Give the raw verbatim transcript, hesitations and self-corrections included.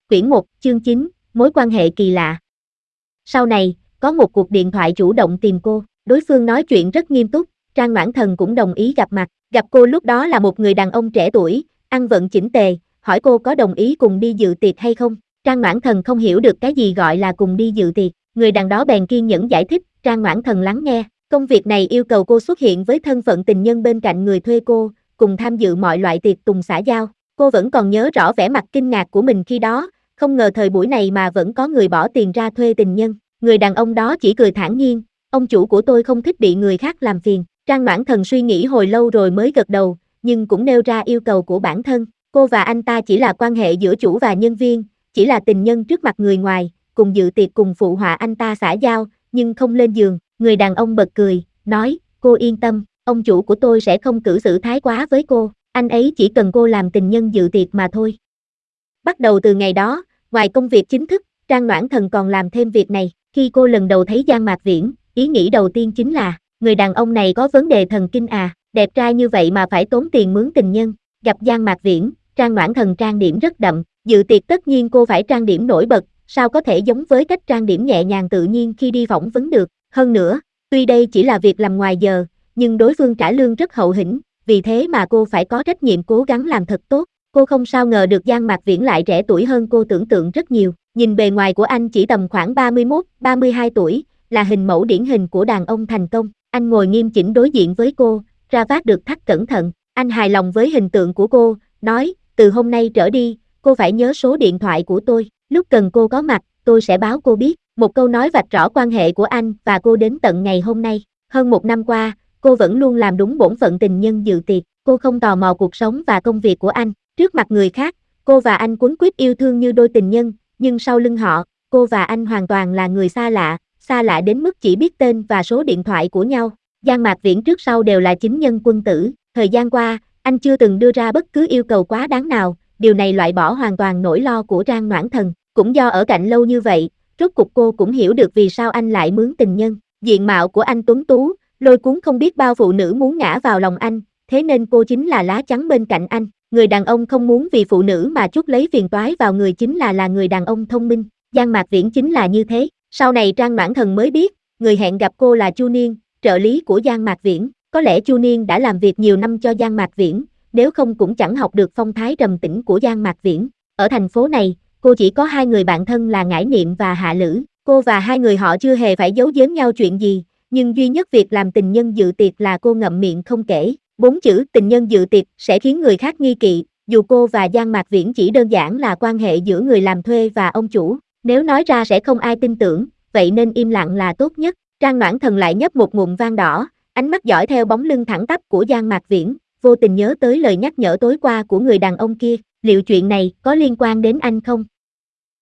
Quyển một, chương chín, mối quan hệ kỳ lạ. Sau này, có một cuộc điện thoại chủ động tìm cô, đối phương nói chuyện rất nghiêm túc, Trang Noãn Thần cũng đồng ý gặp mặt, gặp cô lúc đó là một người đàn ông trẻ tuổi, ăn vận chỉnh tề, hỏi cô có đồng ý cùng đi dự tiệc hay không. Trang Noãn Thần không hiểu được cái gì gọi là cùng đi dự tiệc, người đàn đó bèn kiên nhẫn giải thích, Trang Noãn Thần lắng nghe, công việc này yêu cầu cô xuất hiện với thân phận tình nhân bên cạnh người thuê cô, cùng tham dự mọi loại tiệc tùng xã giao. Cô vẫn còn nhớ rõ vẻ mặt kinh ngạc của mình khi đó, không ngờ thời buổi này mà vẫn có người bỏ tiền ra thuê tình nhân. Người đàn ông đó chỉ cười thản nhiên, ông chủ của tôi không thích bị người khác làm phiền. Trang Noãn Thần suy nghĩ hồi lâu rồi mới gật đầu, nhưng cũng nêu ra yêu cầu của bản thân. Cô và anh ta chỉ là quan hệ giữa chủ và nhân viên, chỉ là tình nhân trước mặt người ngoài, cùng dự tiệc cùng phụ họa anh ta xã giao, nhưng không lên giường. Người đàn ông bật cười, nói, cô yên tâm, ông chủ của tôi sẽ không cư xử thái quá với cô, anh ấy chỉ cần cô làm tình nhân dự tiệc mà thôi. Bắt đầu từ ngày đó, ngoài công việc chính thức, Trang Noãn Thần còn làm thêm việc này. Khi cô lần đầu thấy Giang Mạc Viễn, ý nghĩ đầu tiên chính là, người đàn ông này có vấn đề thần kinh à, đẹp trai như vậy mà phải tốn tiền mướn tình nhân. Gặp Giang Mạc Viễn, Trang Noãn Thần trang điểm rất đậm, dự tiệc tất nhiên cô phải trang điểm nổi bật, sao có thể giống với cách trang điểm nhẹ nhàng tự nhiên khi đi phỏng vấn được. Hơn nữa, tuy đây chỉ là việc làm ngoài giờ, nhưng đối phương trả lương rất hậu hĩnh, vì thế mà cô phải có trách nhiệm cố gắng làm thật tốt. Cô không sao ngờ được Giang Mạc Viễn lại trẻ tuổi hơn cô tưởng tượng rất nhiều. Nhìn bề ngoài của anh chỉ tầm khoảng ba mươi mốt, ba mươi hai tuổi, là hình mẫu điển hình của đàn ông thành công. Anh ngồi nghiêm chỉnh đối diện với cô, ra vát được thắt cẩn thận. Anh hài lòng với hình tượng của cô, nói, từ hôm nay trở đi, cô phải nhớ số điện thoại của tôi. Lúc cần cô có mặt, tôi sẽ báo cô biết. Một câu nói vạch rõ quan hệ của anh và cô đến tận ngày hôm nay. Hơn một năm qua, cô vẫn luôn làm đúng bổn phận tình nhân dự tiệc. Cô không tò mò cuộc sống và công việc của anh. Trước mặt người khác, cô và anh quấn quýt yêu thương như đôi tình nhân, nhưng sau lưng họ, cô và anh hoàn toàn là người xa lạ, xa lạ đến mức chỉ biết tên và số điện thoại của nhau. Giang Mạc Viễn trước sau đều là chính nhân quân tử. Thời gian qua, anh chưa từng đưa ra bất cứ yêu cầu quá đáng nào, điều này loại bỏ hoàn toàn nỗi lo của Trang Noãn Thần. Cũng do ở cạnh lâu như vậy, rốt cuộc cô cũng hiểu được vì sao anh lại mướn tình nhân. Diện mạo của anh tuấn tú, lôi cuốn không biết bao phụ nữ muốn ngã vào lòng anh, thế nên cô chính là lá chắn bên cạnh anh. Người đàn ông không muốn vì phụ nữ mà chuốc lấy phiền toái vào người chính là là người đàn ông thông minh. Giang Mạc Viễn chính là như thế. Sau này Trang Noãn Thần mới biết, người hẹn gặp cô là Chu Niên, trợ lý của Giang Mạc Viễn. Có lẽ Chu Niên đã làm việc nhiều năm cho Giang Mạc Viễn, nếu không cũng chẳng học được phong thái trầm tĩnh của Giang Mạc Viễn. Ở thành phố này, cô chỉ có hai người bạn thân là Ngải Niệm và Hạ Lữ. Cô và hai người họ chưa hề phải giấu giếm nhau chuyện gì, nhưng duy nhất việc làm tình nhân dự tiệc là cô ngậm miệng không kể. Bốn chữ tình nhân dự tiệc sẽ khiến người khác nghi kỵ, dù cô và Giang Mạc Viễn chỉ đơn giản là quan hệ giữa người làm thuê và ông chủ. Nếu nói ra sẽ không ai tin tưởng, vậy nên im lặng là tốt nhất. Trang Noãn Thần lại nhấp một ngụm vang đỏ, ánh mắt dõi theo bóng lưng thẳng tắp của Giang Mạc Viễn, vô tình nhớ tới lời nhắc nhở tối qua của người đàn ông kia. Liệu chuyện này có liên quan đến anh không?